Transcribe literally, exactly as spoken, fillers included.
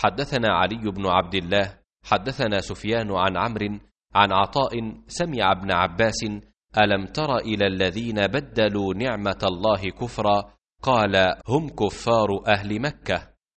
حدثنا علي بن عبد الله حدثنا سفيان عن عمرو عن عطاء سمع ابن عباس: ألم تر إلى الذين بدلوا نعمة الله كفرا؟ قال: هم كفار أهل مكة.